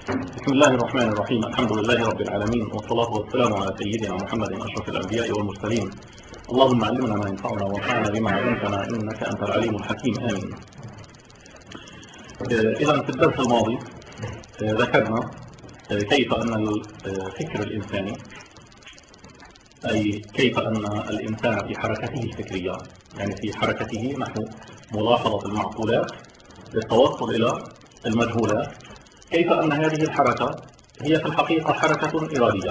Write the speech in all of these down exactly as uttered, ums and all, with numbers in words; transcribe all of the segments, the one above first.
بسم الله الرحمن الرحيم. الحمد لله رب العالمين، والصلاة والسلام على سيدنا محمد أشرف الأنبياء والمرسلين. اللهم علمنا ما ينفعنا وانفعنا بما علمتنا إنك أنت العليم الحكيم، آمين. إذا في الدرس الماضي ذكرنا كيف أن الفكر الإنساني، أي كيف أن الإنسان في حركته الفكرية، يعني في حركته نحو ملاحظة المعقولات للتوصل إلى المجهولات، كيف أن هذه الحركة هي في الحقيقة حركة إرادية.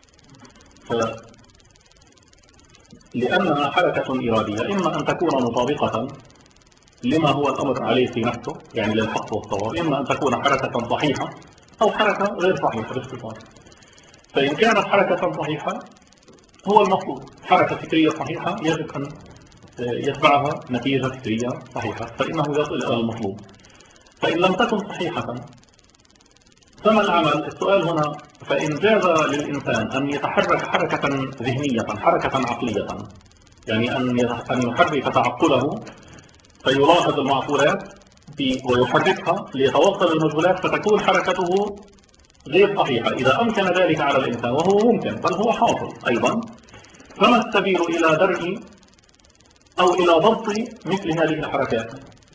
لأنها حركة إرادية إما أن تكون مطابقة لما هو الأمر عليه في نفسه، يعني للحق والصواب، إما أن تكون حركة صحيحة أو حركة غير صحيحة باختصار. فإن كانت حركة صحيحة هو المطلوب، حركة فكرية صحيحة يجب أن يتبعها نتيجة فكرية صحيحة، فإنه يصل إلى المطلوب. فإن لم تكن صحيحة فما العمل؟ السؤال هنا، فإن جاز للإنسان أن يتحرك حركة ذهنية، حركة عقلية، يعني أن يحرك تعقله فيلاحظ المعقولات ويحركها ليتوصل المجهولات، فتكون حركته غير صحيحة. إذا أمكن ذلك على الإنسان، وهو ممكن بل هو حاصل أيضا، فما السبيل إلى درء أو إلى ضبط مثل هذه الحركات؟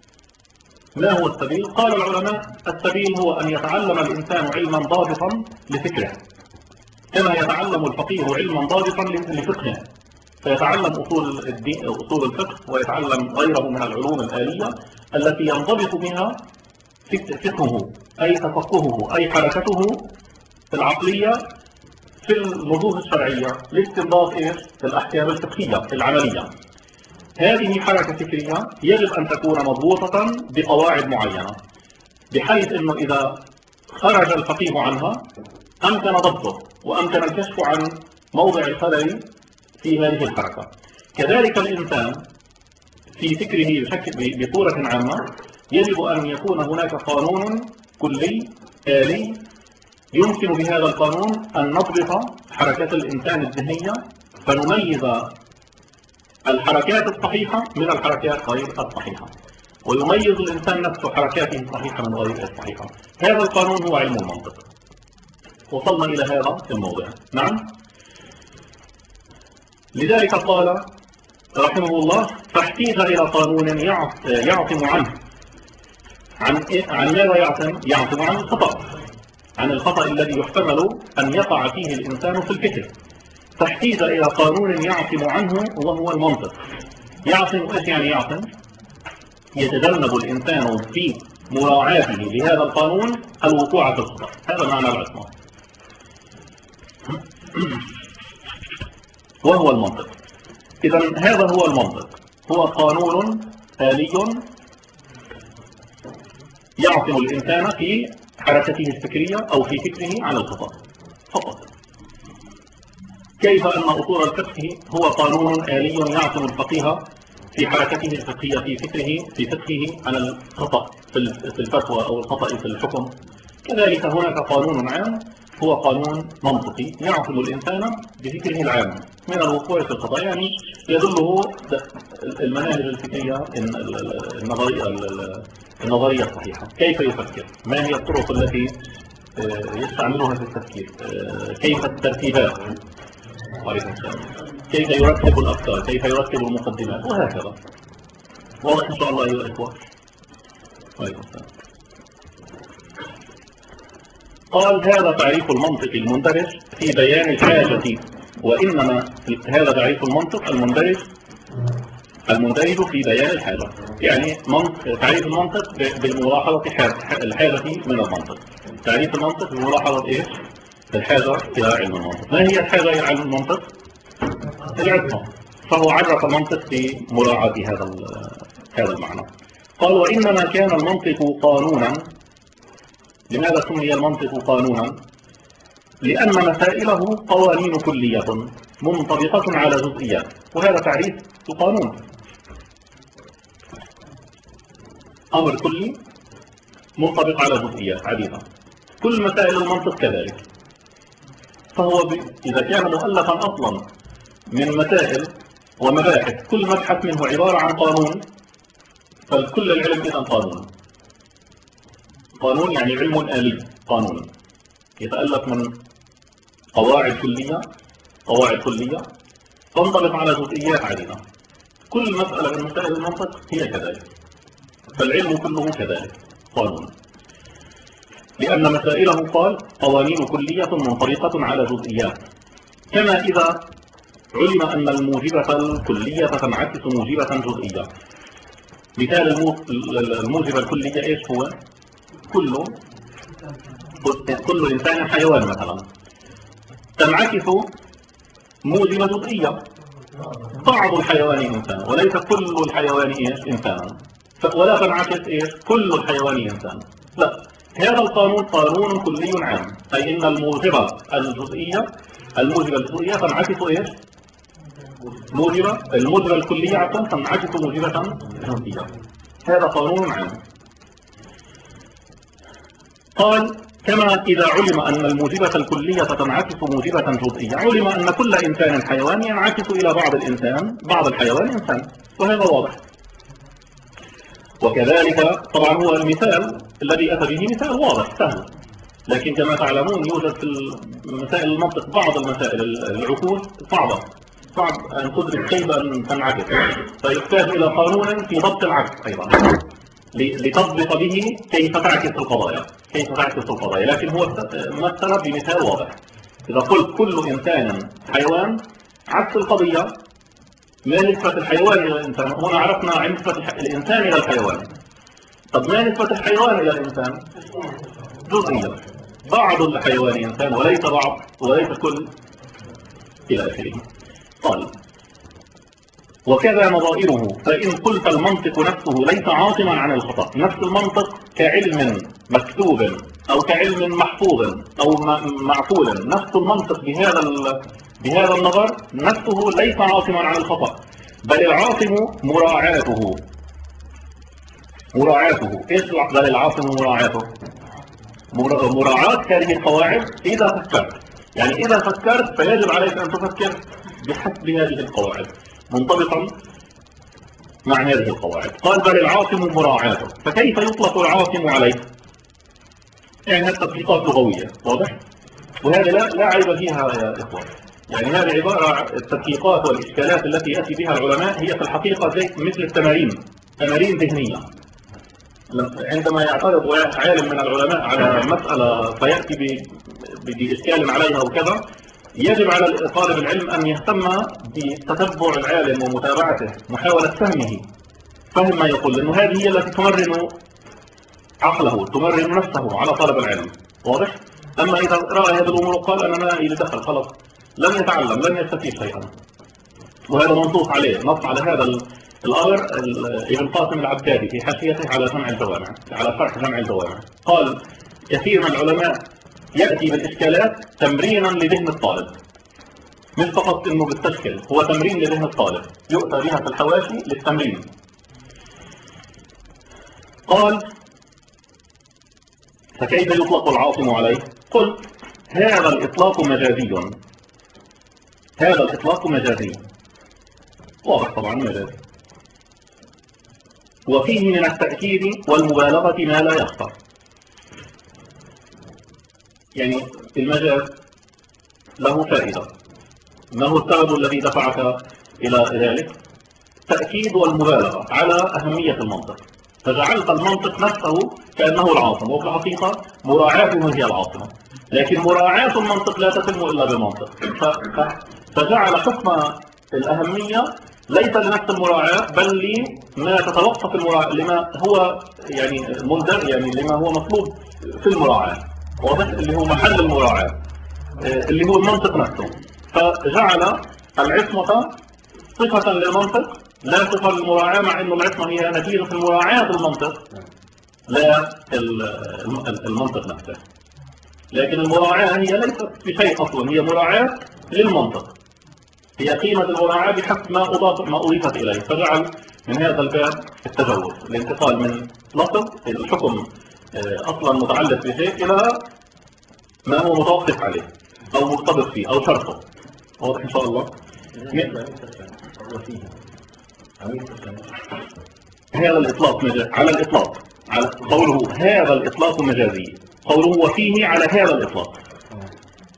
ما هو السبيل؟ قال العلماء: السبيل هو أن يتعلم الإنسان علما ضابطا لفكره، كما يتعلم الفقيه علما ضابطا لفقهه، فيتعلم أصول الدين، أصول الفقه، ويتعلم غيره من العلوم الآلية التي ينضبط بها فقهه، أي تفقهه، أي حركته العقلية في النصوص الشرعية لاستنباط إيش؟ الأحكام الفقهية العملية. هذه حركة فكرية يجب أن تكون مضبوطة بقواعد معينة، بحيث أنه إذا خرج الفقيه عنها أمكن ضبطه وأمكن الكشف عن موضع الخلل في هذه الحركة. كذلك الإنسان في فكره بشكل بصورة عامة يجب أن يكون هناك قانون كلي آلي يمكن بهذا القانون أن نضبط حركات الإنسان الذهنية، فنميز الحركات الصحيحة من الحركات غير الصحيحة، ويميز الإنسان نفسه حركاته الصحيحة من غير الصحيحة. هذا القانون هو علم المنطق. وصلنا إلى هذا الموضع. نعم. لذلك قال رحمه الله: فاحتيج إلى قانون يعصم عنه عن عن ماذا يعصم؟ يعصم عن الخطأ، عن الخطأ الذي يحتمل أن يقع فيه الإنسان في الفكر. فاحتيج إلى قانون يعصم عنه، وهو المنطق. يعصم إيش يعني يعصم؟ يتجنب الإنسان في مراعاته لهذا القانون الوقوع في الخطأ، هذا معنى العصمة، وهو المنطق. إذا هذا هو المنطق، هو قانون آلي يعصم الإنسان في حركته الفكرية أو في فكره عن الخطأ فقط. كيف أن أصول الفقه هو قانون آلي يعصم الفقيه في حركته الفقهية في فكره في فقهه عن الخطأ في الفتوى أو الخطأ في الحكم، كذلك هناك قانون عام هو قانون منطقي يعصم الإنسان بفكره العام من الوقوع في الخطأ، يعني يدله المناهج الفكرية النظرية النظرية الصحيحة، كيف يفكر، ما هي الطرق التي يستعملها في التفكير، كيف الترتيبات، كيف يرتب الأفكار، كيف يرتب المقدمات، وهكذا. واضح إن شاء الله أيها الإخوة؟ قال: هذا تعريف المنطق المندرج في بيان الحاجة، وإنما هذا تعريف المنطق المندرج المندرج في بيان الحاجة، يعني تعريف المنطق بالملاحظة الحاجة من المنطق. تعريف المنطق بملاحظة إيش؟ الحاجة إلى علم المنطق. ما هي الحاجة إلى علم المنطق؟ العصمة. فهو عرف المنطق في مراعاة هذا هذا المعنى. قال: وإنما كان المنطق قانونا. لماذا سمي المنطق قانونا؟ لأن مسائله قوانين كلية منطبقة على جزئيات، وهذا تعريف القانون، أمر كلي منطبق على جزئيات عديدة. كل مسائل المنطق كذلك. فهو ب... إذا كان مؤلفا أصلا من مسائل ومباحث، كل مبحث منه عبارة عن قانون، فكل العلم إذا قانون. قانون يعني علم آلي، قانون. يتألف من قواعد كلية قواعد كلية تنطبق على جزئيات عديدة. كل مسألة من مسائل المنطق هي كذلك، فالعلم كله كذلك قانون، لأن مسائله قال قوانين كلية منطبقة على جزئيات. كما إذا علم أن الموجبة الكلية تنعكس موجبة جزئية. مثال الموجبة الكلية إيش هو؟ كل كل إنسان حيوان مثلا، تنعكس موجبة جزئية، بعض الحيوان إنسان وليس كل الحيوان إيش إنسانا، ولا تنعكس إيش كل الحيوان إنسان، لا، هذا القانون قانون كلي عام، أي إن الموجبة الجزئية الموجبة الجزئية تنعكس إيش موجبة الموجبة الكلية عفوا تنعكس موجبة جزئية، هذا قانون عام. قال كما إذا علم أن الموجبة الكلية تنعكس موجبة جزئية، علم أن كل إنسان حيوان ينعكس إلى بعض الإنسان بعض الحيوان إنسان، وهذا واضح. وكذلك طبعا هو المثال الذي أتى به مثال واضح سهل، لكن كما تعلمون يوجد في مسائل المنطق بعض المسائل العقول صعبة، صعب أن تدرك كيف أن تنعكس، فيحتاج إلى قانون في ضبط العكس أيضا لتضبط به كيف تعكس القضايا كيف تعكس القضايا لكن هو مثل بمثال واضح. إذا قلت كل إنسان حيوان، عكس القضية ما نسبة الحيوان إلى الإنسان؟ هنا عرفنا نسبة الإنسان إلى الحيوان، طب ما نسبة الحيوان إلى الإنسان؟ جزئية، بعض الحيوان إنسان وليس بعض وليس كل إلى آخره. طيب وكذا نظائره، فإن قلت المنطق نفسه ليس عاصما عن الخطأ، نفس المنطق كعلم مكتوب أو كعلم محفوظ أو معقول، نفس المنطق بهذا بهذا النظر نفسه ليس عاصما عن الخطأ، بل العاصم مراعاته مراعاته إيش بل العاصم مراعاته؟ مراعاة هذه القواعد إذا فكرت، يعني إذا فكرت فيجب عليك أن تفكر بحسب هذه القواعد منطبقا مع هذه القواعد. قال بل العاصم مراعاته، فكيف يطلق العاصم عليه؟ يعني هذه تطبيقات لغوية واضح، وهذا لا, لا عيب فيها يا إخوان، يعني هذه عبارة التدقيقات والإشكالات التي يأتي بها العلماء هي في الحقيقة زي مثل التمارين تمارين ذهنية. عندما يعترض عالم من العلماء على مسألة فيأتي بإشكال عليها وكذا، يجب على طالب العلم أن يهتم بتتبع العالم ومتابعته، محاولة فهمه فهم ما يقول، لأنه هذه هي التي تمرن عقله تمرن نفسه على طلب العلم واضح. أما إذا رأى هذه الأمور قال أنا ما إلي دخل خلاص لن يتعلم لن يستفيد شيئا، وهذا منصوص عليه نص على هذا الأمر ابن قاسم العبادي في حاشيته على جمع الجوامع على شرح جمع الجوامع، قال كثير من العلماء يأتي بالإشكالات تمرينا لذهن الطالب، مش فقط إنه بالتشكيل، هو تمرين لذهن الطالب يؤتى بها في الحواشي للتمرين. قال فكيف يطلق العاصم عليه؟ قل هذا الإطلاق مجازي، هذا الإطلاق مجازي واضح طبعا مجازي، وفيه من التأكيد والمبالغة ما لا يخطر. يعني المجاز له فائدة، ما هو السبب الذي دفعك إلى ذلك؟ تأكيد والمبالغة على أهمية المنطق، فجعلت المنطق نفسه كأنه العاصم، وفي الحقيقة مراعاته هي العاصمة، لكن مراعاة المنطق لا تتم إلا بالمنطق، فجعل حكم الأهمية ليس لنفس المراعاة بل لما تتوقف المراعاة، لما هو يعني ملزم، يعني لما هو مطلوب في المراعاة واضح، اللي هو محل المراعاة اللي هو المنطق نفسه، فجعل العصمة صفة للمنطق لا صفة للمراعاة، مع أن العصمة هي نتيجة المراعاة المنطق لا المنطق نفسه، لكن المراعاة هي ليست بشيء أصلا، هي مراعاة للمنطق، هي قيمة المراعاة بحسب ما أضاف ما أضيفت إليه، فجعل من هذا الباب التجوز، الانتقال من لفظ الحكم أصلا متعلق بشيء إلى ما هو متوقف عليه أو مرتبط فيه أو شرطه واضح إن شاء الله. هذا الإطلاق مجازي على الإطلاق، على قوله هذا الإطلاق مجازي، قوله وفيه على هذا الإطلاق،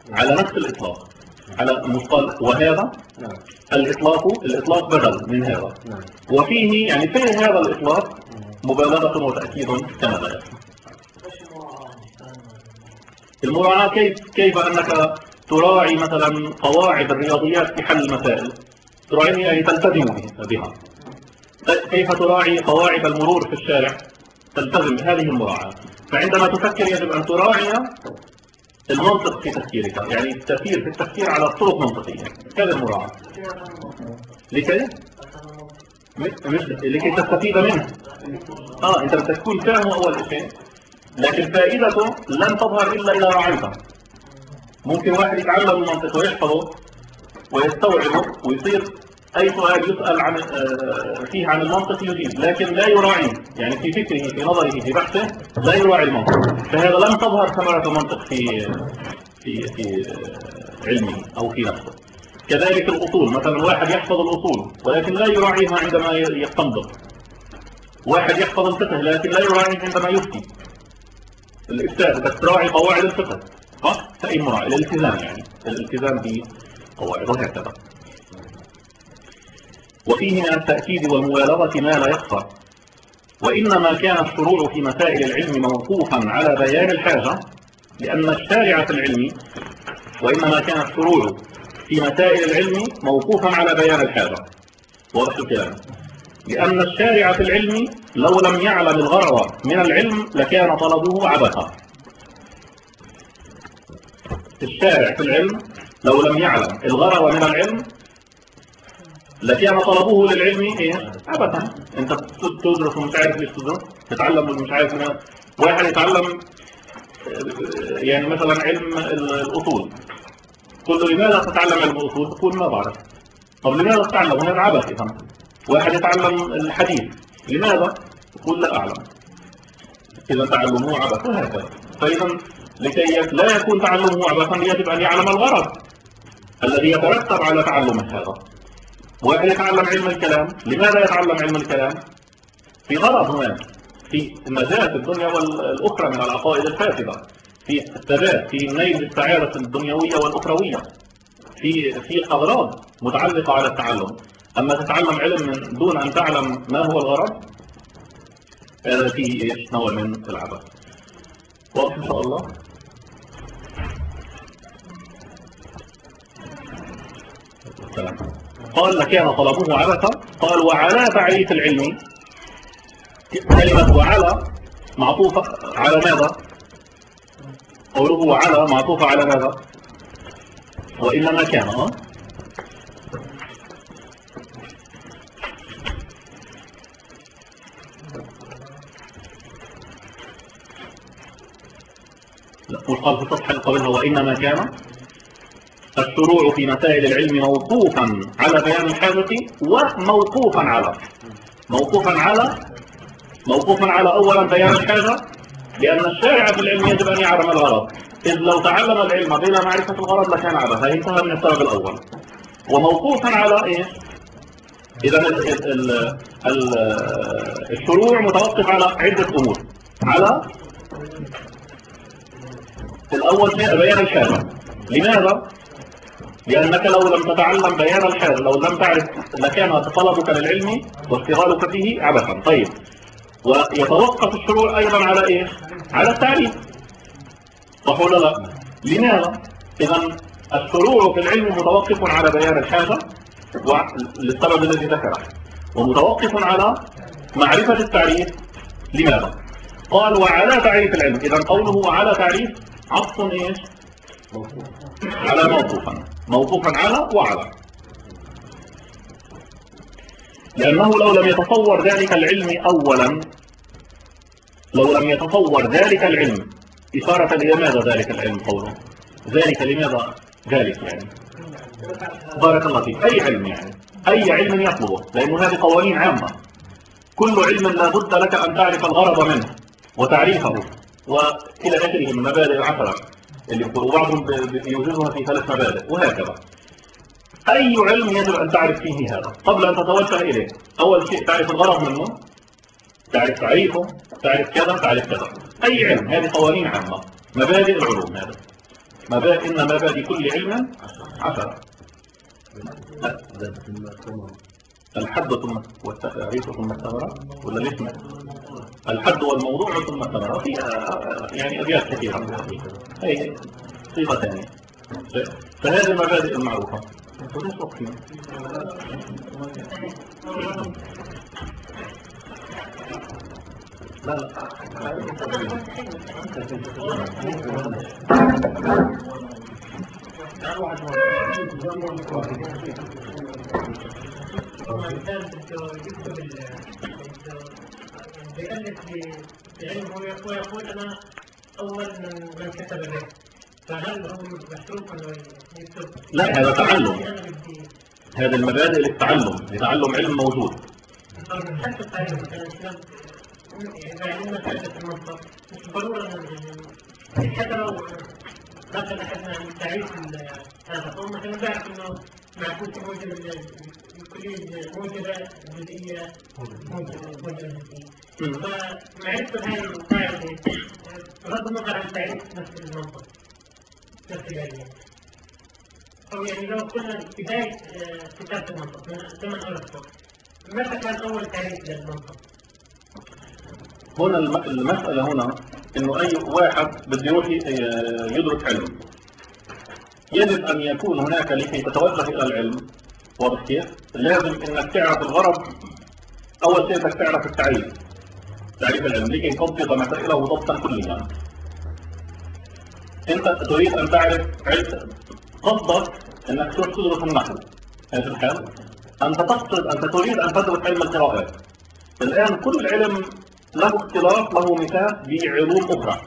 على نفس الإطلاق، على مصطلح وهذا الإطلاق الإطلاق بدل من هذا، وفيه يعني في هذا الإطلاق مبالغة وتأكيد كما لا يفهم. المراعاة كيف كيف أنك تراعي مثلا قواعد الرياضيات في حل المسائل، تراعي يعني تلتزم بها. كيف تراعي قواعد المرور في الشارع، تلتزم بهذه المراعاة. فعندما تفكر يجب أن تراعي المنطق في تفكيرك، يعني التفكير في التفكير على طرق منطقية. هذه المراعاة لكي مش لكي تستفيد منه. اه انت بتكون فاهمه اول شيء، لكن فائدته لن تظهر الا اذا راعيته. ممكن واحد يتعلم المنطق ويحفظه ويستوعبه ويصير اي سؤال يسأل عن فيه عن المنطق يجيب، لكن لا يراعيه، يعني في فكره في نظره في بحثه لا يراعي المنطق، فهذا لم تظهر ثمرة المنطق في في في علمه او في نفسه. كذلك الأصول، مثلا واحد يحفظ الأصول ولكن لا يراعيها عندما يستنبط، واحد يحفظ الفقه لكن لا يراعيه عندما يفتي. الإفتاء بس تراعي قواعد الفقه صح؟ فأي مراعي الالتزام، يعني الالتزام بقواعد وهكذا. وفيه من التأكيد والمبالغة ما لا يخفى، وإنما كان الشروع في مسائل العلم موقوفا على بيان الحاجة، لأن الشارع في العلم وإنما كان الشروع في مسائل العلم موقوفا على بيان الحاجة. واضح الكلام؟ لأن الشارع في العلم لو لم يعلم الغرض من العلم لكان طلبه عبثا. الشارع في العلم لو لم يعلم الغرض من العلم لكان طلبه للعلم ايه؟ عبثا. انت تدرس ومش عارف ليش تدرس، تتعلم ومش عارف ليه. واحد يتعلم يعني مثلا علم الأصول، تقول له لماذا تتعلم علم الأصول؟ تقول ما بعرف. طب لماذا تتعلم؟ هذا عبث. إذن واحد يتعلم الحديث، لماذا؟ تقول لا أعلم. إذا تعلمه عبث وهكذا. فإذا لكي لا يكون تعلمه عبثا يجب أن يعلم الغرض الذي يترتب على تعلم هذا. واحد يتعلم علم الكلام، لماذا يتعلم علم الكلام؟ في غرض هناك، في النجاة الدنيا والأخرى من العقائد الفاسدة، في الثبات، في نيل السعادة الدنيوية والأخروية، في في أغراض متعلقة على التعلم. أما تتعلم علم من دون أن تعلم ما هو الغرض، هذا فيه نوع من العبث. واضح إن شاء الله؟ قال لكان طلبه عبثا. قال وعلى تعريف العلم، كلمة وعلى معطوفة على ماذا؟ قوله وعلى معطوفة على ماذا؟ وإنما كان أه؟ لا، والقال في سطح قبلها وإنما كان الشروع في مسائل العلم موقوفا على بيان الحاجة، وموقوفا على موقوفا على موقوفا على أولا بيان الحاجة، لأن الشارع في العلم يجب أن يعلم الغرض، إذ لو تعلم العلم بلا معرفة الغرض لكان عبثا، انتهى من السبب الأول. وموقوفا على إيه؟ إذا الشروع متوقف على عدة أمور. على الأول شيء بيان الحاجة. لماذا؟ لأنك لو لم تتعلم بيان الحاجة، لو لم تعرف لكان طلبك للعلم واشتغالك فيه عبثا. طيب، ويتوقف الشروع أيضا على إيه؟ على التعريف، صح ولا لا؟ لماذا؟ إذا الشروع في العلم متوقف على بيان الحاجة للسبب الذي ذكره، ومتوقف على معرفة التعريف. لماذا؟ قال وعلى تعريف العلم. إذا قوله على تعريف عطف إيش؟ على موقوفا، موقوفا على وعلى، لأنه لو لم يتصور ذلك العلم أولا، لو لم يتصور ذلك العلم، إشارة لماذا ذلك العلم؟ قوله ذلك لماذا ذلك يعني بارك الله فيك، أي علم يعني أي علم يطلبه، لأنه هذه قوانين عامة. كل علم لا بد لك أن تعرف الغرض منه وتعريفه وإلى آخره من مبادئ العشرة اللي وبعضهم يوجدها في ثلاث مبادئ وهكذا. أي علم يجب أن تعرف فيه هذا قبل أن تتوجه إليه. أول شيء تعرف الغرض منه، تعرف تعريفه، تعرف كذا، تعرف كذا. أي علم، هذه قوانين عامة، مبادئ العلوم هذا. مبادئ إن مبادئ كل علم عشرة. الحد ثم والتعريف ثم الثمرة ولا الاسم؟ الحد والموضوع ثم الثمرة، في يعني أبيات كثيرة، هي صيغة ثانية. فهذه المبادئ المعروفة. لا لا بيألف بعلمه ويقول أنا أول من كتب به، فهل هو مشروط أنه يكتب؟ لا، هذا تعلم. هذه المبادئ للتعلم، لتعلم علم موجود. حتى التعلم مثلا إذا علمنا فائدة المنطق مش ضرورة أن حتى لو مثلا أخذنا من تعريف هذا، أو مثلا بعرف إنه معكوس موجب الكلية موجبة جزئية موجبة جزئية، فمعرفة هذه القاعدة بغض النظر عن تعريف نفس المنطق نفس العلم، أو يعني لو قلنا بداية كتابة المنطق من زمن أرسطو، متى كان أول تعريف للمنطق؟ هنا المسألة هنا إنه أي واحد بده يروح يدرس علم، يجب أن يكون هناك لكي تتوجه إلى العلم، واضح كيف؟ لازم إنك تعرف الغرض. أول شيء بدك تعرف التعريف، تعريف العلم لكي تضبط مسائله ضبطا كليا. أنت تريد أن تعرف علم، قصدك إنك تروح تدرس النحو، هذا الحال. أنت تقصد، أنت تريد أن تدرس علم القراءات. الآن كل علم له اختلاط، له مثال بعلوم أخرى.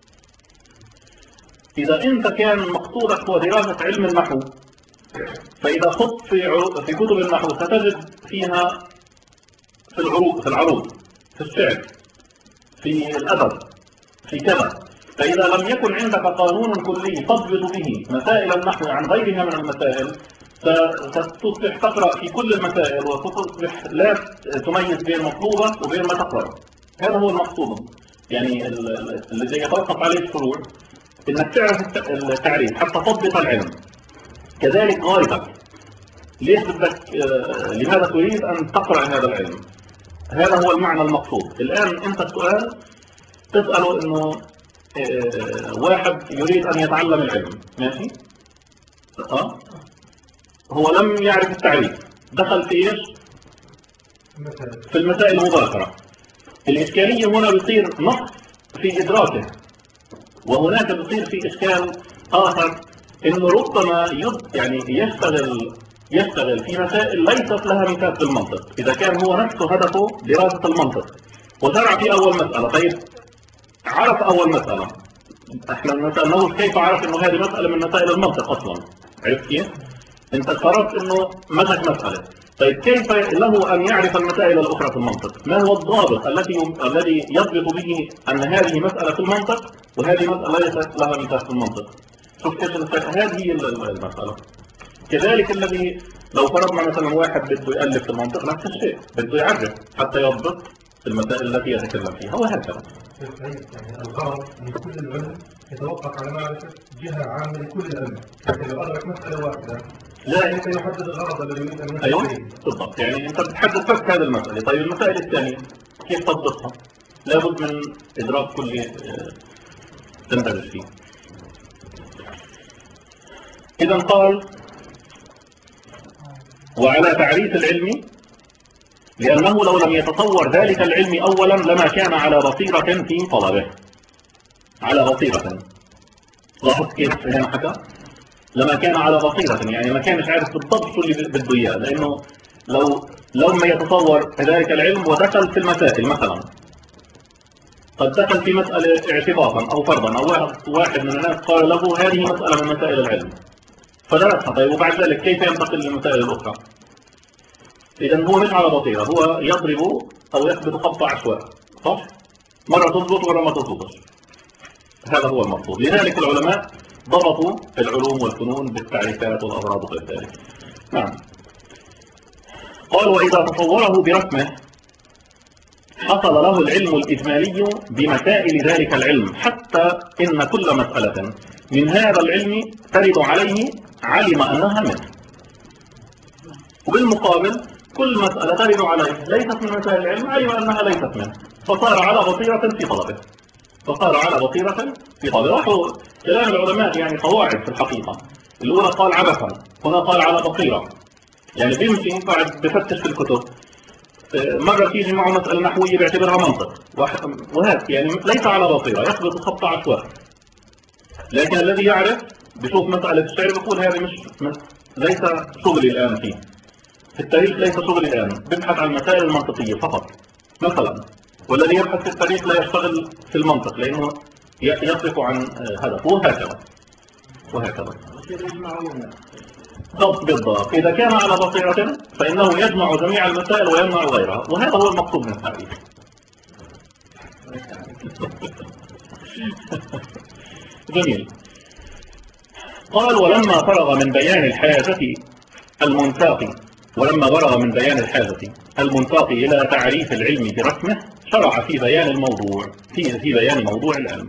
إذا أنت كان مقصودك هو دراسة علم النحو، فإذا خضت في في كتب النحو ستجد فيها في العروض في العروض في الشعر، في الأدب، في كذا. فإذا لم يكن عندك قانون كلي تضبط به مسائل النحو عن غيرها من المسائل، ستصبح تقرأ في كل المسائل وتصبح لا تميز بين مطلوبة وبين ما تقرأ. هذا هو المقصود، يعني الذي يتوقف عليه الفروع، إنك تعرف التعريف حتى تضبط العلم. كذلك غايتك، ليش بدك آه، لماذا تريد أن تقرأ هذا العلم؟ هذا هو المعنى المقصود. الآن أنت السؤال تسأله إنه آه، واحد يريد أن يتعلم العلم، ماشي؟ أه؟ هو لم يعرف التعريف، دخل في إيش؟ في المسائل المباشرة. الإشكالية هنا بيصير نقص في إدراكه، وهناك بيصير في إشكال آخر، إنه ربما يد يعني يشتغل يشتغل في مسائل ليست لها مثال في المنطق. إذا كان هو نفسه هدفه دراسة المنطق وزرع في أول مسألة، طيب عرف أول مسألة، احنا ما سألناهوش كيف عرف إنه هذه مسألة من مسائل المنطق أصلا، عرفت كيف؟ أنت قررت إنه مسك مسألة، طيب كيف له أن يعرف المسائل الأخرى في المنطق؟ ما هو الضابط الذي الذي يضبط به أن هذه مسألة في المنطق وهذه مسألة ليست لها مثال في المنطق؟ شوف كيف هذه هي المسألة. كذلك الذي لو فرضنا مثلا واحد بده يألف في المنطق نفس الشيء، بده يعرف حتى يضبط المسائل التي يتكلم فيها، وهكذا. يعني الغرض من كل العلم يتوقف على معرفة جهة عامة لكل العلم، لكن لو أدرك مسألة واحدة لا أنت يحدد الغرض الذي يريد أن يحدد. أيوه بالضبط، يعني أنت بتحدد بس هذه المسألة. طيب المسائل الثانية كيف تضبطها؟ لابد من إدراك كل تندرج فيه. إذا قال وعلى تعريف العلم، لأنه لو لم يتصور ذلك العلم أولا لما كان على بصيرة في طلبه. على بصيرة، لاحظ كيف هنا حكى لما كان على بصيرة، يعني ما كانش عارف بالضبط شو اللي بده إياه، لأنه لو لو ما يتصور ذلك العلم ودخل في المسائل، مثلا قد دخل في مسألة اعتباطا أو فرضا، أو واحد, واحد من الناس قال له هذه مسألة من مسائل العلم فدرسها، طيب وبعد ذلك كيف ينتقل للمسائل الأخرى؟ إذا هو مش على بصيرة، هو يضرب أو يثبت خط عشواء، صح؟ مرة تضبط ومرة ما تضبطش. هذا هو المقصود. لذلك العلماء ضبطوا العلوم والفنون بالتعريفات والأغراض وغير ذلك. نعم. قال وإذا تصوره برسمه حصل له العلم الإجمالي بمسائل ذلك العلم، حتى إن كل مسألة من هذا العلم ترد عليه علم أنها منه. وبالمقابل كل مسألة ترد عليه ليست من مسائل العلم علم أنها ليست منه، فصار على بصيرة في طلبه فصار على بصيرة في طلبه. راحوا كلام العلماء يعني قواعد في الحقيقة. الأولى قال عبثا، هنا قال على بصيرة. يعني بيمشي قاعد بفتش في الكتب، مرة تيجي معه مسألة نحوية بيعتبرها منطق وهذا يعني ليس على بصيرة، يخبط خط عشوائي. لكن الذي يعرف بشوف مسألة الشعر بيقول هذه مش ليس شغلي الآن فيه، في التاريخ ليس شغلي الآن، ببحث عن المسائل المنطقية فقط مثلا. والذي يبحث في التاريخ لا يشتغل في المنطق لأنه يصرف عن هدف، وهكذا وهكذا. بالضبط بالضبط. إذا كان على بصيرة فإنه يجمع جميع المسائل ويمنع غيرها، وهذا هو المقصود من التعريف. جميل. قال ولما فرغ من بيان الحاجة المنساق ولما فرغ من بيان الحاجة المنساق إلى تعريف العلم برسمه شرع في بيان الموضوع في في بيان موضوع العلم.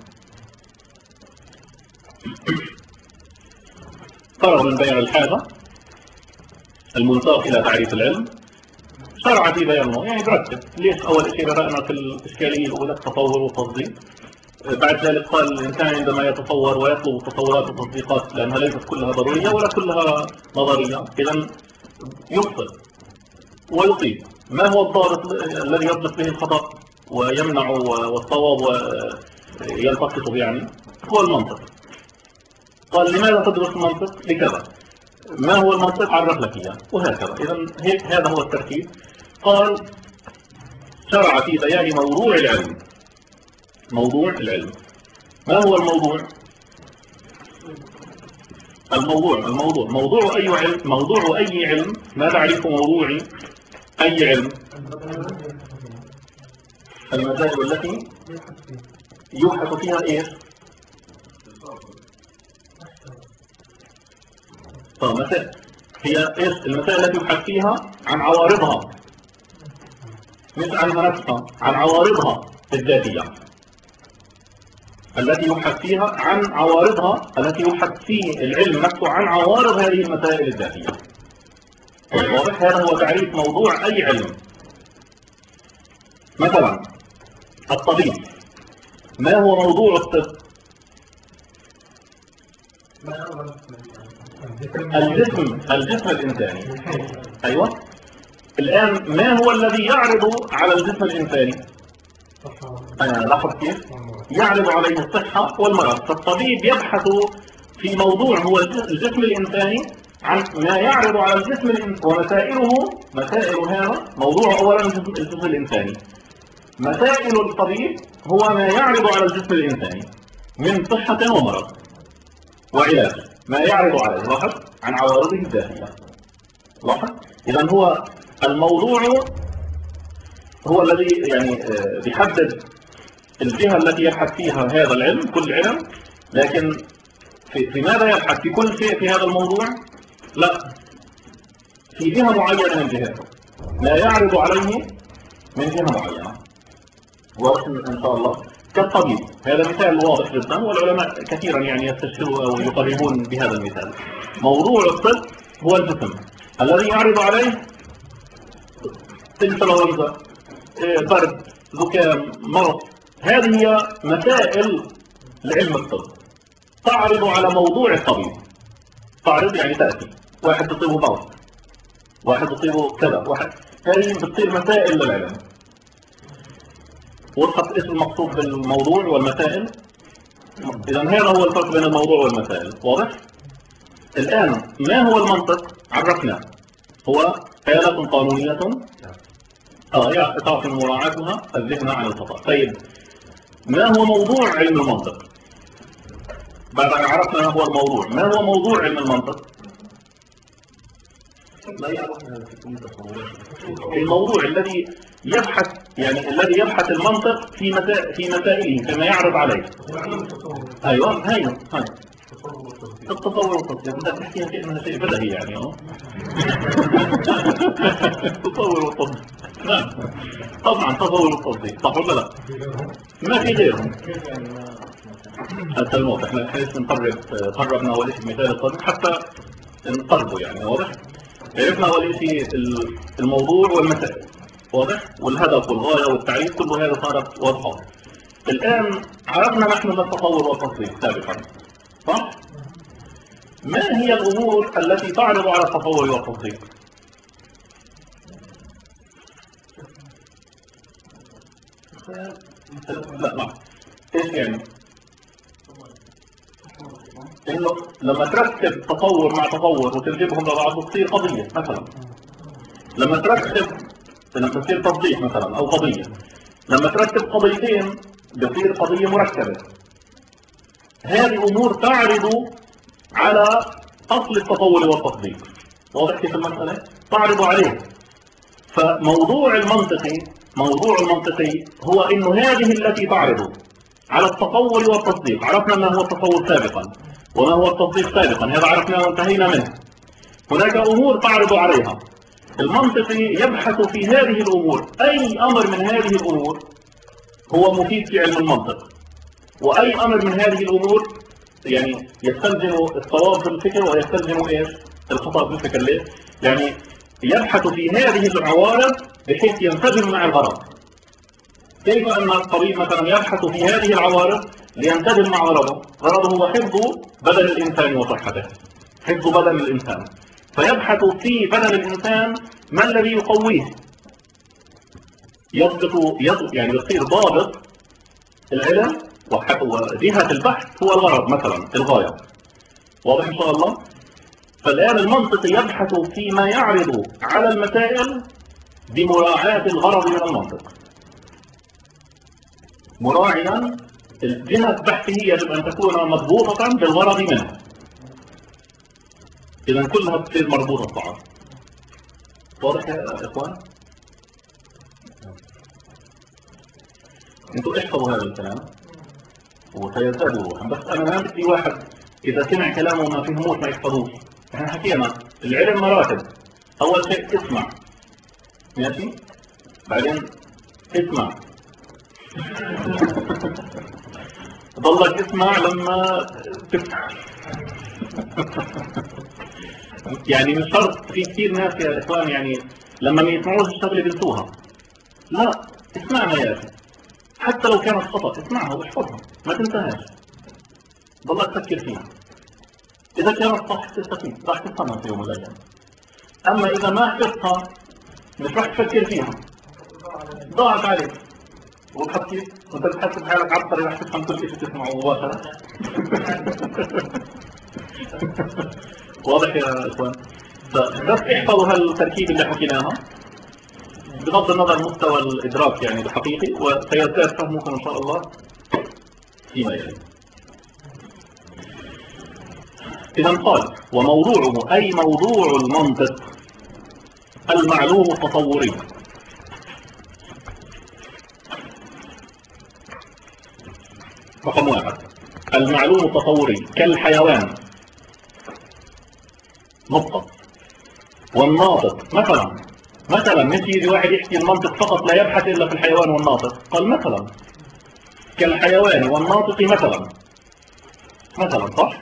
فرغ من بيان الحاجة المنساق إلى تعريف العلم، شرع في بيان الموضوع. يعني برتب ليش أول شيء بدأنا في الإشكالية الأولى التصور والتصديق، بعد ذلك قال الإنسان عندما يتصور ويطلب التصورات والتصديقات لأنها ليست كلها ضرورية ولا كلها نظرية، إذن يخطئ ويصيب. ما هو الضابط الذي يضبط به الخطأ ويمنع والصواب ويلتقطه؟ يعني هو المنطق. قال لماذا تدرس المنطق؟ لكذا. ما هو المنطق؟ عرف لك إياه، وهكذا. إذن هذا هو الترتيب. قال شرع في بيان موضوع العلم. موضوع العلم ما هو الموضوع؟ الموضوع الموضوع موضوع أي علم موضوع أي علم ما تعريف موضوع أي علم؟ المسائل التي يبحث فيها إيش؟ طب مسائل هي إيش المسائل التي يبحث فيها؟ عن عوارضها، مش عنها نفسها، عن عوارضها الذاتية التي يبحث فيها عن عوارضها التي يبحث فيه العلم نفسه عن عوارض هذه المسائل الذاتية. واضح؟ هذا هو تعريف موضوع أي علم. مثلا الطبيب، ما هو موضوع الطب؟ الجسم الجسم الإنساني. أيوة. الآن ما هو الذي يعرض على الجسم الإنساني؟ أنا لاحظ كيف؟ يعرض عليه الصحة والمرض. فالطبيب يبحث في موضوع هو الجسم الإنساني عن ما يعرض على الجسم الإنساني ومسائله. مسائل هذا موضوع أولا الجسم الإنساني. مسائل الطبيب هو ما يعرض على الجسم الإنساني من صحة ومرض وعلاج، ما يعرض عليه لاحظ عن عوارضه الذاتية. لاحظ. إذن هو الموضوع هو الذي يعني بيحدد الجهة التي يبحث فيها هذا العلم، كل علم. لكن في, في ماذا يبحث؟ في كل شيء في هذا الموضوع؟ لا، في جهة معينة من جهاته لا يعرض عليه من جهة معينة. واضح إن شاء الله. كالطبيب، هذا مثال واضح جدا والعلماء كثيرا يعني يستشيرون أو يقربون بهذا المثال. موضوع الطب هو الجسم الذي يعرض عليه انفلونزا، برد، زكام، مرض. هذه هي مسائل لعلم الطب تعرض على موضوع الطبيب. تعرض يعني تأتي، واحد تصيبه ضغط، واحد تصيبه كذا، واحد. هذه بتصير مسائل للعلم. وضحت ايش المقصود بالموضوع والمسائل؟ اذا هذا هو الفرق بين الموضوع والمسائل. واضح؟ الآن ما هو المنطق؟ عرفنا هو آلة قانونية اه يعطي مراعاتها الذهن عن الخطأ. طيب ما هو موضوع علم المنطق؟ بعد أن عرفنا ما هو الموضوع، ما هو موضوع علم المنطق؟ الموضوع الذي يبحث يعني الذي يبحث المنطق في مسائل في مسائله فيما يعرض عليه. ايوه هاي هاي التصور والتصديق. بدك تحكيها كأنها شيء بديهي يعني. اه التصور والتصديق. نعم طبعا تصور والتصديق، صح ولا لا؟ ما في غيرهم. هذا الموضوع احنا بحيث نقرب قربنا اول شيء مثال الطريق حتى نقربه يعني واضح. عرفنا اول شيء الموضوع والمسائل واضح، والهدف والغايه والتعريف كل هذا صارت واضحه. الان عرفنا نحن ما التطور والتصديق سابقا صح؟ ما هي الامور التي تعرض على التطور والتصديق؟ لا لا ايش يعني؟ انه لما تركب تطور مع تطور وتركبهم لبعض تصير قضيه مثلا. لما تركب لما تصير تصديق مثلا او قضيه، لما تركب قضيتين بتصير قضيه مركبه. هذه امور تعرض على اصل التطور والتصديق. واضح كيف المساله؟ تعرض عليه. فموضوع المنطقي موضوع المنطقي هو انه هذه التي تعرض على التطور والتصديق. عرفنا ما هو التطور سابقا وما هو التصديق سابقا، هذا عرفناه وانتهينا منه. هناك امور تعرض عليها. المنطقي يبحث في هذه الامور، اي امر من هذه الامور هو مفيد في علم المنطق، واي امر من هذه الامور يعني يستلزم الصواب في الفكر ويستلزم ايش؟ الخطا في الفكر. ليه؟ يعني يبحث في هذه العوارض بحيث ينسجم مع الغرض. كيف ان الطبيب مثلا يبحث في هذه العوارض لينسجم مع غرضه؟ غرضه هو حفظ بدن الانسان وصحته، حفظ بدن الانسان، فيبحث في بدن الانسان ما الذي يقويه. يضبط يضبط يعني يصير ضابط العلم وجهة البحث هو الغرض مثلا الغاية. واضح ان شاء الله؟ فالآن المنطق يبحث فيما يعرض على المسائل بمراعاة الغرض من المنطق، مراعيا الجهة بحثه يجب أن تكون مضبوطة بالغرض منه. إذا كلها تصير مربوطة ببعض. واضح يا إخوان؟ انتوا احفظوا هذا الكلام وسيزداد وضوحا. بس أنا ما بدي واحد إذا سمع كلامه وما فهموش ما يحفظوش. احنا حكينا العلم مراتب. أول شيء اسمع، ماشي؟ بعدين اسمع ضلك اسمع لما تفهم. يعني مش شرط. في كثير ناس يا اخوان يعني لما ما يسمعوش الشغله بينسوها. لا، اسمعنا يا اخي حتى لو كانت خطا اسمعها واحفظها ما تنساهاش، ضلك تفكر فيها. اذا كانت صح تستفيد، راح تفهمها في يوم من الايام. اما اذا ما حفظتها مش راح تفكر فيها، ضاعت عليك. وتحكي وانت بتحسب حالك عبقري راح تفهم كل شيء تسمعه مباشره. واضح يا اخوان؟ بس احفظوا هالتركيب اللي حكيناها بغض النظر مستوى الادراك يعني الحقيقي، وسيزداد فهمكم ان شاء الله فيما يلي. اذا قال وموضوعه اي موضوع المنطق المعلوم التطوري. رقم واحد المعلوم التطوري كالحيوان نقطة، والناطق مثلا. مثلا مش يجي واحد يحكي المنطق فقط لا يبحث إلا في الحيوان والناطق، قال مثلا كالحيوان والناطق مثلا. مثلا صح؟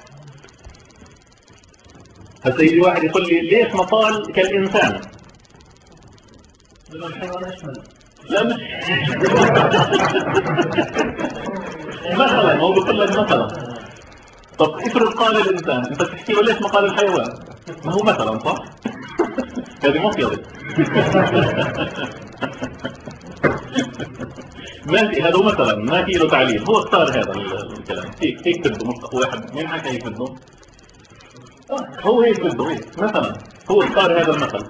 هسه يجي واحد يقول لي ليش ما قال كالإنسان؟ الحيوان أشمل. لا مش مثلا هو بيقول لك مثلا. طب افرض قال الإنسان أنت تحكي له ليش ما قال الحيوان؟ ما هو مثلا صح؟ هذه مصيدة. ما في هذا مثلا ما في له تعليل، هو اختار هذا الكلام هيك هيك بده. مش واحد مين حكى هيك بده؟ هو هيك بده هيك مثلا، هو اختار هذا المثل.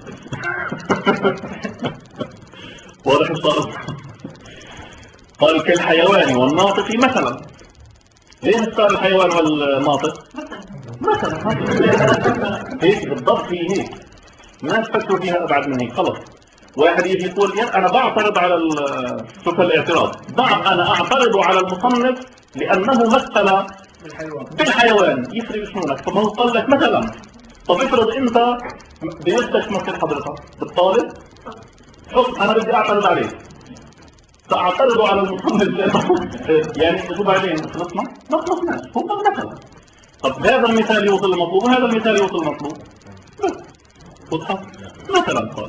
واضح ان شاء الله؟ قال كالحيوان والناطق مثلا. ليه اختار الحيوان والناطق؟ مثلا هيك بالضبط. هي هيك ما تفكروا فيها ابعد من هيك. خلص واحد يجي يقول انا بعترض على شوف الاعتراض، ضع انا اعترض على المصنف لانه مثل بالحيوان. بالحيوان. يفرق شلونك؟ طب ما هو قال لك مثلا. طب افرض انت بنفسك مثل حضرتك بالطالب، حط انا بدي اعترض عليه، سأعترض على المصنف يعني وبعدين خلصنا؟ ما خلصناش، هو مثلا طب هذا المثال يوصل المطلوب وهذا المثال يوصل المطلوب واضحة؟ مثلا قال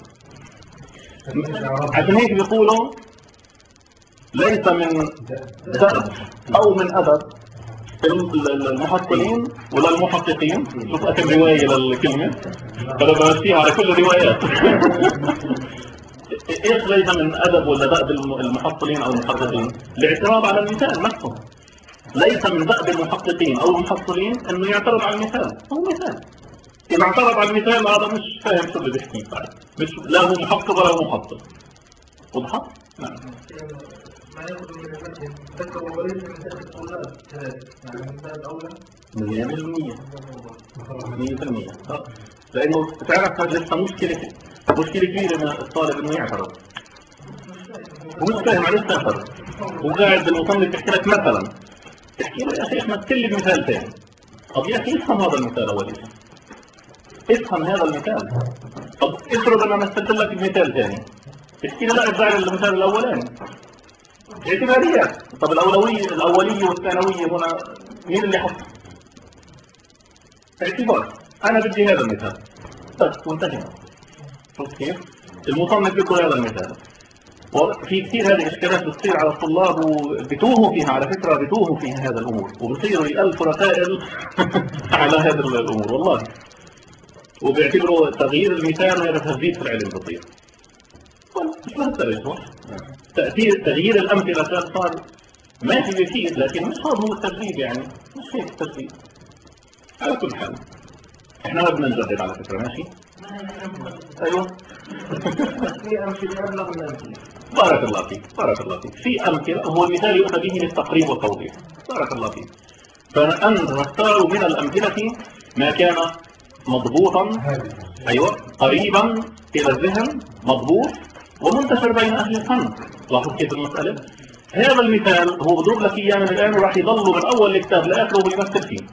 عشان هيك بيقولوا ليس من دأب أو من أدب المحصلين ولا المحققين. شوف أكم رواية للكلمة فأنا بمشيها على كل الروايات. إيش ليس من أدب ولا دأب المحصلين أو المحققين؟ الاعتراض على المثال نفسه. ليس من دأب المحققين أو المحصلين إنه يعترض على المثال، هو مثال. إذا اعترض على المثال هذا مش فاهم شو اللي بيحكيه، مش لا هو محقق ولا هو محصل. واضحة؟ نعم. ما يأخذ من المسجد ذكر وليس من ذكر الطلاب ثلاثة يعني المثال الأولى مية بالمية مية بالمية لأنه تعرف هذا لسه مشكلة مشكلة كبيرة من الطالب إنه يعترض ومش فاهم عليه يعترض وقاعد المصنف يحكي لك مثلا تحكي له يا أخي إحنا نتكلم بمثال ثاني. طب يا أخي افهم هذا المثال أول شيء، افهم هذا المثال. طب افرض أنا مثلت لك بمثال ثاني تحكي لي لا ارجع للمثال الأولاني. اعتباريات. طب الأولوية الأولية والثانوية هنا مين اللي حط؟ اعتبار. أنا بدي هذا المثال بس وانتهينا. شوف كيف؟ المصنف بيقول هذا المثال. وفي كثير هذه الإشكالات بتصير على الطلاب وبتوهوا فيها، على فكرة بتوهوا فيها هذا الأمور وبصيروا يألفوا رسائل على هذا الأمور والله، وبيعتبروا تغيير المثال هذا تهديد في العلم بصير. مش مهتم تأثير تغيير الأمثلة صار ماشي بيفيد لكن مش هذا هو التجديد، يعني مش هيك التجديد. على كل حال احنا ما بدنا نجدد على فكرة. ماشي ايوه في أمثلة أبلغ من الأمثلة. بارك الله فيك بارك الله فيك. في أمثلة هو المثال يؤتى به للتقريب والتوضيح. بارك الله فيك. فأنت نختار من الأمثلة ما كان مضبوطا ايوه قريبا إلى الذهن مضبوط ومنتشر بين أهل الفن. لاحظ كيف المسألة؟ هذا المثال هو بضرب لك إياه من الآن وراح يضل من أول الكتاب لآخره وبيمثل فيه.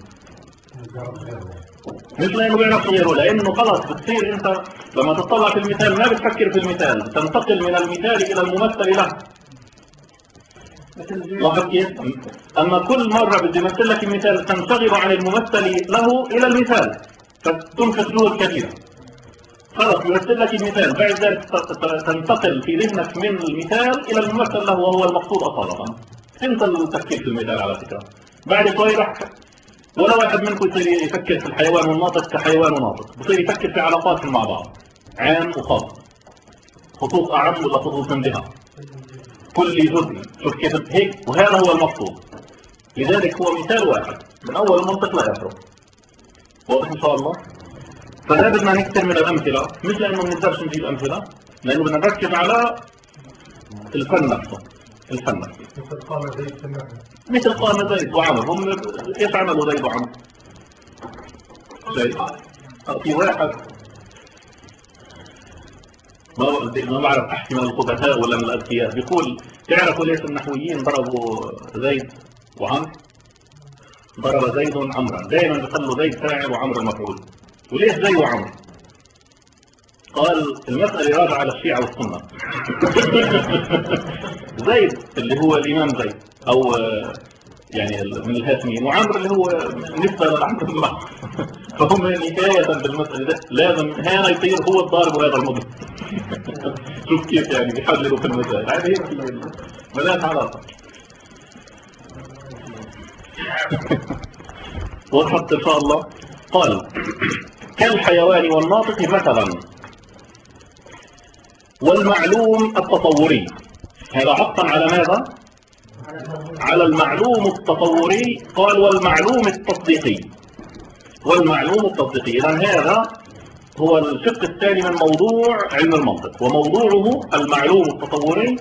مش لأنه بيعرف غيره، لأنه خلاص بتصير أنت لما تطلع في المثال ما بتفكر في المثال، تنتقل من المثال إلى الممثل له. لاحظ كيف؟ أما كل مرة بدي يمثل لك المثال تنشغل عن الممثل له إلى المثال فتنفق جهد كبير. خلاص يمثل لك المثال بعد ذلك تنتقل في ذهنك من المثال إلى الممثل له وهو المقصود أصلا. انت التفكير في المثال على فكرة. بعد شوي راح ولا واحد منكم يصير يفكر في الحيوان والناطق كحيوان وناطق، بصير يفكر في علاقاتهم مع بعض عام وخاص، خطوط أعم ولا خطوط منبهة، كل جزء. شوف كيف هيك، وهذا هو المقصود. لذلك هو مثال واحد من أول المنطق لآخره. واضح إن شاء الله؟ فلا بدنا نكثر من الأمثلة، مش لأنه ما بنقدرش نجيب أمثلة، لأنه بدنا نركز على الفن نفسه. الفن نفسه مثل قام زيد في النحو، مثل قام زيد وعمر. هم ايش عملوا زيد وعمر؟ زيد في واحد ما ما بعرف احكي من الخبثاء ولا من الاذكياء بيقول تعرفوا ليش النحويين ضربوا زيد وعمر؟ ضرب زيد عمرا، دائما بيخلوا زيد فاعل وعمر المفعول. وليش زيد وعمر؟ قال المسألة راجعة على الشيعة والسنة. زيد اللي هو الإمام زيد أو يعني من الهاشميين، وعمر اللي هو نسبة لعمر الله. فهم نكاية بالمسألة ده لازم هنا يصير هو الضارب وهذا المضرب. شوف كيف يعني بيحللوا في المسائل هذه هيك ملاك علاقة. وضحت إن شاء الله. قال كالحيوان والناطق مثلا والمعلوم التطوري. هذا عطفا على ماذا؟ على المعلوم التطوري. قال والمعلوم التصديقي. والمعلوم التصديقي إذن هذا هو الشق الثاني من موضوع علم المنطق، وموضوعه المعلوم التطوري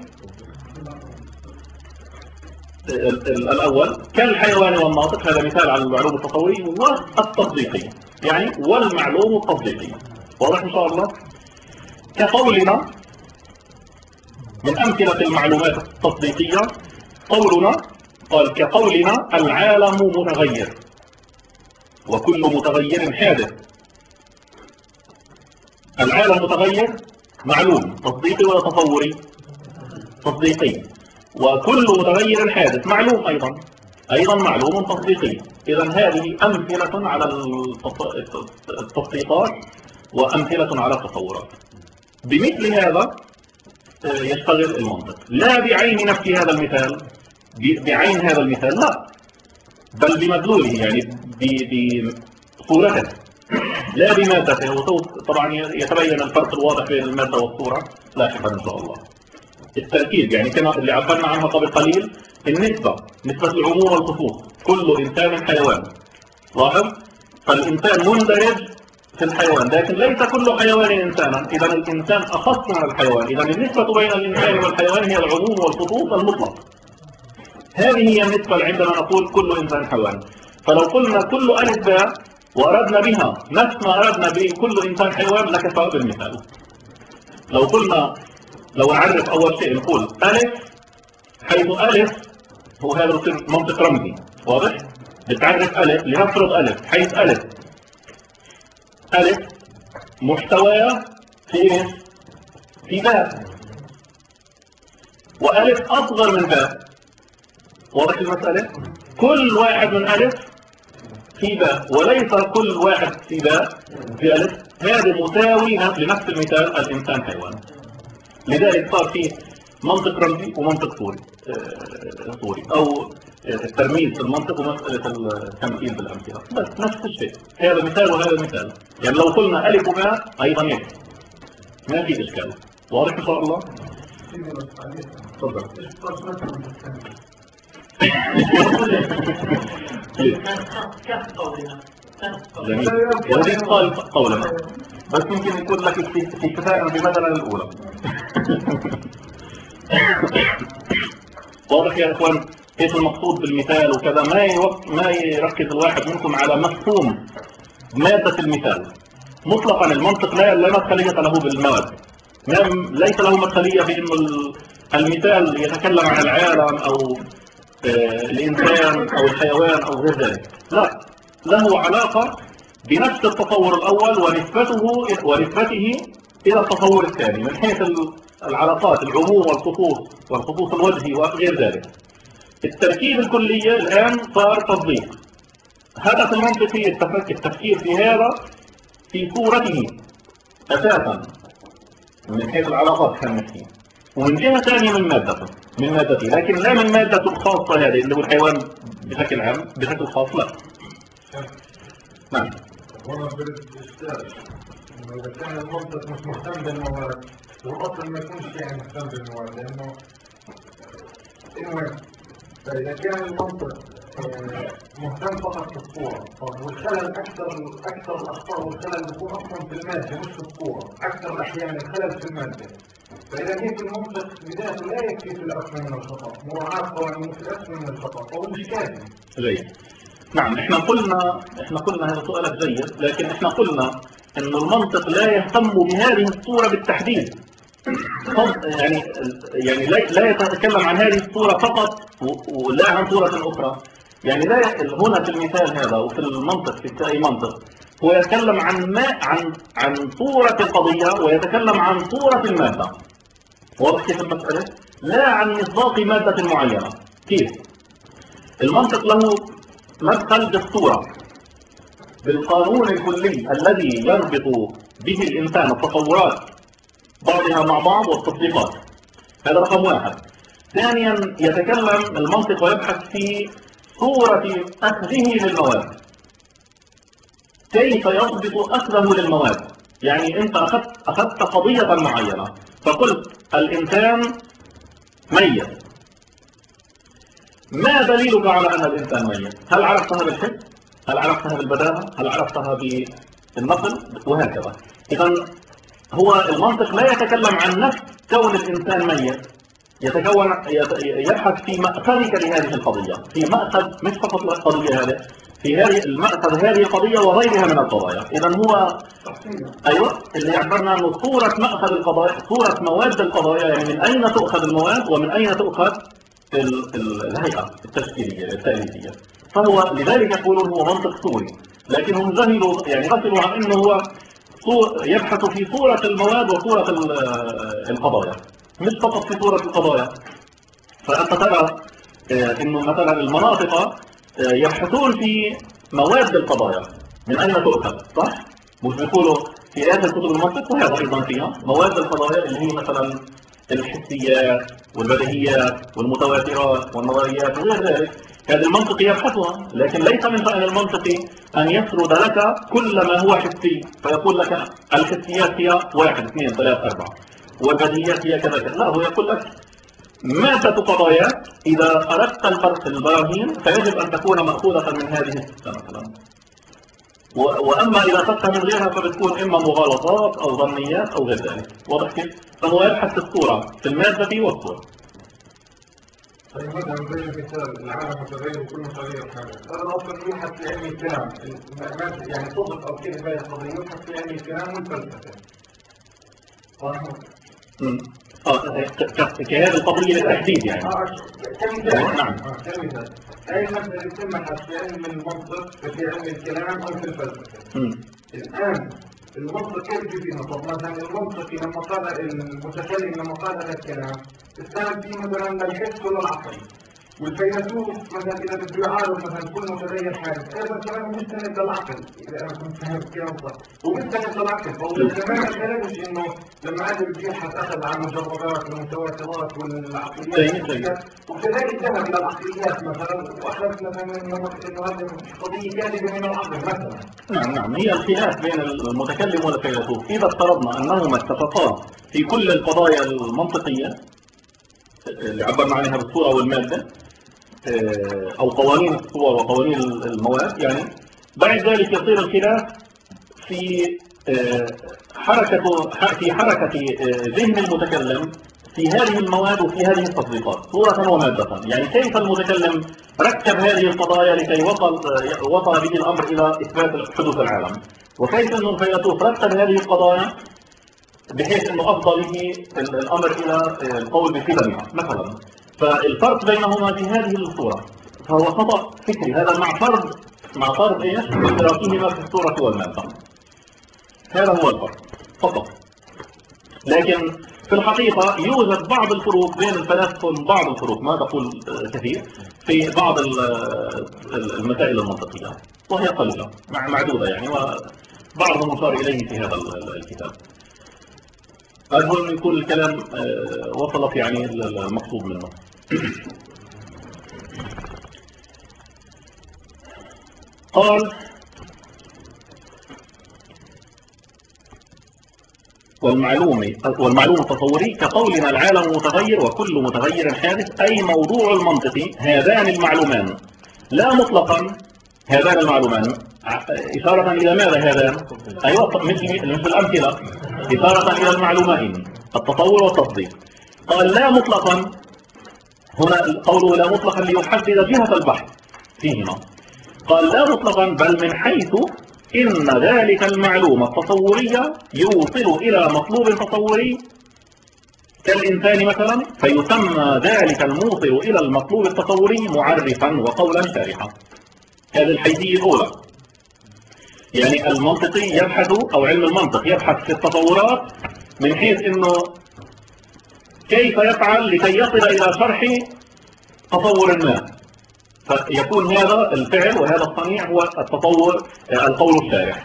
الأول كالحيوان والناطق. هذا مثال على المعلوم التطوري والتصديقي، يعني والمعلوم التصديقي. واضح إن شاء الله؟ كقولنا من أمثلة المعلومات التصديقية قولنا قال كقولنا العالم متغير وكل متغير حادث. العالم متغير معلوم تصديقي ولا تصوري؟ تصديقي، وكل متغير حادث معلوم أيضا أيضا معلوم تصديقي. إذا هذه أمثلة على التصديقات وأمثلة على التصورات. بمثل هذا يشتغل المنطق، لا بعين نفس هذا المثال، بعين هذا المثال لا، بل بمدلوله، يعني بصورته لا بمادته. طبعا يتبين الفرق الواضح بين المادة والصورة لاحقا إن شاء الله. التركيب يعني كما اللي عبرنا عنها قبل قليل، النسبة، نسبة العموم والخصوص، كل إنسان حيوان. لاحظ، فالإنسان مندرج في الحيوان، لكن ليس كل حيوان إنسانا، إذا الإنسان أخص من الحيوان. إذا النسبة بين الإنسان والحيوان هي العموم والخصوص المطلق. هذه هي النسبة عندما نقول كل إنسان حيوان. فلو قلنا كل ألف باء وأردنا بها نفس ما أردنا بكل إنسان حيوان لكفى بالمثال. لو قلنا، لو نعرف أول شيء نقول ألف، حيث ألف هو هذا منطق رمزي واضح، بتعرف ألف، لنفرض ألف، حيث ألف ألف محتواه في إيش؟ في باء، وألف أصغر من باء. واضح المسألة؟ كل واحد من ألف في باء، وليس كل واحد في باء في ألف. هذا مساوي لنفس المثال الإنسان حيوان. لذلك صار فيه منطق رمزي ومنطق صوري صوري أو الترميز في المنطق ومسألة التمثيل بالأمثلة، بس نفس الشيء. هذا مثال وهذا مثال، يعني لو قلنا ألف وباء أيضا يكفي، ما في إشكال. واضح إن شاء الله؟ تفضل. جميل. وهذه قال قولا، بس ممكن يكون لك اكتفاء بمثلا الأولى. واضح يا إخوان كيف المقصود بالمثال وكذا؟ ما يوقف ما يركز الواحد منكم على مفهوم مادة المثال مطلقا. المنطق لا لا مدخلية له بالمواد، ليس له مدخلية في إنه المثال يتكلم عن العالم أو الإنسان أو الحيوان أو غير ذلك، لا، له علاقة بنفس التصور الأول ونسبته ونسبته إلى التصور الثاني من حيث العلاقات، العموم والخصوص والخصوص الوجهي وغير ذلك. التركيب الكلية الآن صار تطبيق. هدف المنطقي التفكير في هذا في صورته أساسا من حيث العلاقات كان، ومن جهة ثانية من مادته من مادته لكن لا من مادته الخاصة هذه اللي هو الحيوان بشكل عام، بشكل خاص لا. نعم. وانا بالاستاذ انه اذا كان المنطق مش مهتم بالمواد هو اصلا ما يكونش يعني مهتم بالمواد، لانه المهم فاذا كان المنطق مهتم فقط بالصورة، والخلل اكثر اكثر الاخطاء والخلل بيكون اصلا في المادة مش في الصورة، اكثر الاحيان الخلل في المادة. فإذا هيك المنطق بدايته لا يكفي في الأكثر من الخطأ، مراعاة قوانين في الأكثر من الخطأ، فهو مش كافي. جيد. نعم، احنا قلنا احنا قلنا هذا سؤالك جيد، لكن احنا قلنا إن المنطق لا يهتم بهذه الصورة بالتحديد. يعني يعني لا لا يتكلم عن هذه الصورة فقط ولا عن صورة أخرى. يعني لا هنا في المثال هذا وفي المنطق في أي منطق هو يتكلم عن ما عن عن صورة القضية ويتكلم عن صورة المادة. واضح كيف المسألة؟ لا عن مصداق مادة معينة. كيف؟ المنطق له مدخل بالصورة، بالقانون الكلي الذي يربط به الإنسان التصورات بعضها مع بعض والتطبيقات. هذا رقم واحد. ثانيا يتكلم المنطق ويبحث في صورة أخذه للمواد، كيف يضبط أخذه للمواد. يعني أنت أخذت, أخذت قضية معينة فقلت الإنسان ميت، ما دليلك على أن الإنسان ميت؟ هل عرفتها بالحس؟ هل عرفتها بالبداهة؟ هل عرفتها بالنقل؟ وهكذا. إذن هو المنطق لا يتكلم عن نفس كون الإنسان ميت، يتكون يبحث في مأخذك لهذه القضية، في مأخذ مش فقط القضية هذه، في هذه المأخذ هذه القضية وغيرها من القضايا. إذن هو أيوة اللي يعبرنا أنه صورة مأخذ القضايا، صورة مواد القضايا، يعني من أين تؤخذ المواد ومن أين تؤخذ الهيئة التشكيلية التأليفية. فهو لذلك يقولون هو منطق صوري، لكنهم جهلوا يعني غفلوا عن أنه هو يبحث في صورة المواد وصورة القضايا. مش فقط في صورة القضايا. فأنت ترى إنه مثلا المناطق يبحثون في مواد القضايا من أين تؤخذ، صح؟ مش بيقولوا في آخر كتب المنطق وهذا أيضا فيها مواد القضايا اللي هي مثلا الحسيات والبديهيات والمتواترات والنظريات وغير ذلك. هذه المنطق يبحثها، لكن ليس من شأن المنطق أن يسرد لك كل ما هو حسي، فيقول لك الحسيات هي واحد اثنين ثلاثة أربعة والبديهيات هي كذا كذا. لا، هو يقول لك مادة قضايا إذا أردت الفرق البراهين فيجب أن تكون مأخوذة من هذه الستة مثلا، وأما إذا أخذتها من غيرها فبتكون إما مغالطات أو ظنيات أو غير ذلك. واضح كيف؟ فهو يبحث في الصورة في المادة والصورة. طيب مثلا زي المثال العالم متغير وكل متغير حاجة، هذا أصلا يبحث في علم الكلام، يعني صدق أو كذا هاي القضية يبحث في علم الكلام والفلسفة. اه كهذه القضية للتحديد يعني. اه كمثال. نعم كمثال. هاي المسألة تبحث في علم المنطق في علم الكلام أو في الفلسفة. الآن المنطق كيف يفيدنا؟ طب مثلا المنطقي لما قال المتكلم لما قال هذا الكلام استند فيه مثلا للحس ولا العقل، والفيلسوف مثلا اذا بده يعارض مثلا كل متغير حادث ايضا كلامه مستند للعقل، اذا انا كنت فاهم الكلام صح ومستند للعقل. فهو كمان ما كلامش انه لما قال بيبحث اخذ عن المجربات والمتواترات والعقليات، وكذلك ذهب الى العقليات مثلا واخذ مثلا انه هذه قضيه كاذبه من العقل مثلا. نعم نعم، هي الخلاف بين المتكلم والفيلسوف. إذا افترضنا أنهما اتفقا في كل القضايا المنطقية اللي عبرنا عنها بالصورة والمادة أو قوانين الصور وقوانين المواد يعني، بعد ذلك يصير الخلاف في حركة في حركة ذهن المتكلم في هذه المواد وفي هذه التطبيقات صورة ومادة. يعني كيف المتكلم ركب هذه القضايا لكي وصل وصل به الأمر إلى إثبات حدوث العالم، وكيف أن الفيلسوف ركب هذه القضايا بحيث أنه أفضى به الأمر إلى القول بقدمها مثلا. فالفرق بينهما في هذه الصورة فهو خطأ فكري، هذا مع فرض مع فرض إيش؟ اشتراكهما في الصورة والمادة. هذا هو الفرق فقط. لكن في الحقيقة يوجد بعض الفروق بين الفلاسفة، بعض الفروق ما تقول كثير، في بعض المسائل المنطقية وهي قليلة معدودة يعني، وبعضهم مشار إليه في هذا الكتاب. أرجو أن يكون الكلام وصلت يعني المقصود منه. قال والمعلوم والمعلوم التصوري كقولنا العالم متغير وكل متغير حادث، أي موضوع المنطق هذان المعلومان لا مطلقا. هذان المعلومان إشارة إلى ماذا هذان؟ أيوة مثل مثل الأمثلة، إشارة إلى المعلومين التصور والتصديق. قال لا مطلقا، هنا قوله لا مطلقا ليحدد جهة البحث فيهما. قال لا مطلقا بل من حيث إن ذلك المعلومة التصورية يوصل إلى مطلوب تصوري كالإنسان مثلا، فيسمى ذلك الموصل إلى المطلوب التصوري معرفا وقولا شارحا. هذه الحيثية الأولى. يعني المنطقي يبحث أو علم المنطق يبحث في التصورات من حيث أنه كيف يفعل لكي يصل إلى شرح تصور ما، فيكون هذا الفعل وهذا الصنيع هو التصور القول الشارح.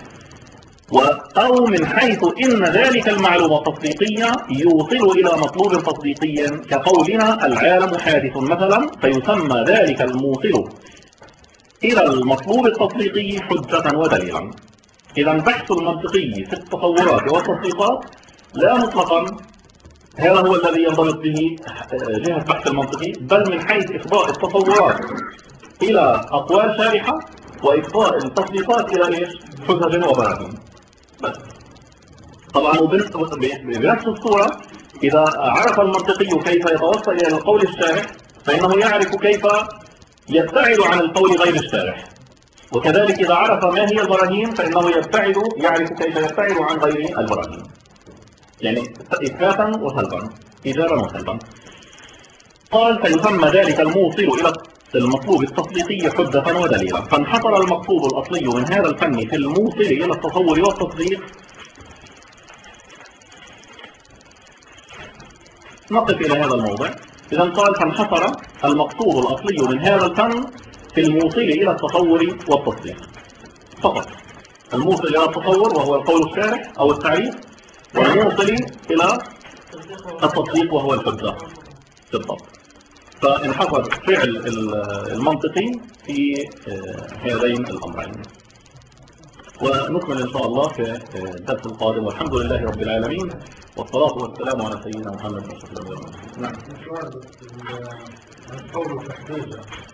أو من حيث إن ذلك المعلومة التصديقية يوصل إلى مطلوب تصديقي كقولنا العالم حادث مثلا، فيسمى ذلك الموصل إلى المطلوب التصديقي حجة ودليلا. إذا البحث المنطقي في التصورات والتصديقات لا مطلقا هذا هو الذي ينضبط به جهة البحث المنطقي، بل من حيث إفضاء التصورات إلى أقوال شارحة وإفضاء التصديقات إلى إيش؟ حجج وبراهين. بس طبعا بنفس الصورة إذا عرف المنطقي كيف يتوصل إلى القول الشارح فإنه يعرف كيف يبتعد عن القول غير الشارح، وكذلك إذا عرف ما هي البراهين فإنه يبتعد يعرف كيف يبتعد عن غير البراهين، يعني إثباتا وسلبا، إيجابا وسلبا. قال فيسمى ذلك الموصل إلى المطلوب التصديقي حجة ودليلا. فانحصر المقصود الأصلي من هذا الفن في الموصل إلى التصور والتصديق نقف إلى هذا الموضع. إذا قال فانحصر المقصود الأصلي من هذا الفن في الموصل إلى التصور والتصديق فقط. الموصل إلى التصور وهو القول الشارح أو التعريف، والموصل إلى التصديق وهو الحجة بالضبط. فانحصر فعل المنطقي في هذين الأمرين. ونكمل إن شاء الله في الدرس القادم، والحمد لله رب العالمين، والصلاة والسلام على سيدنا محمد. نعم. القول التحديث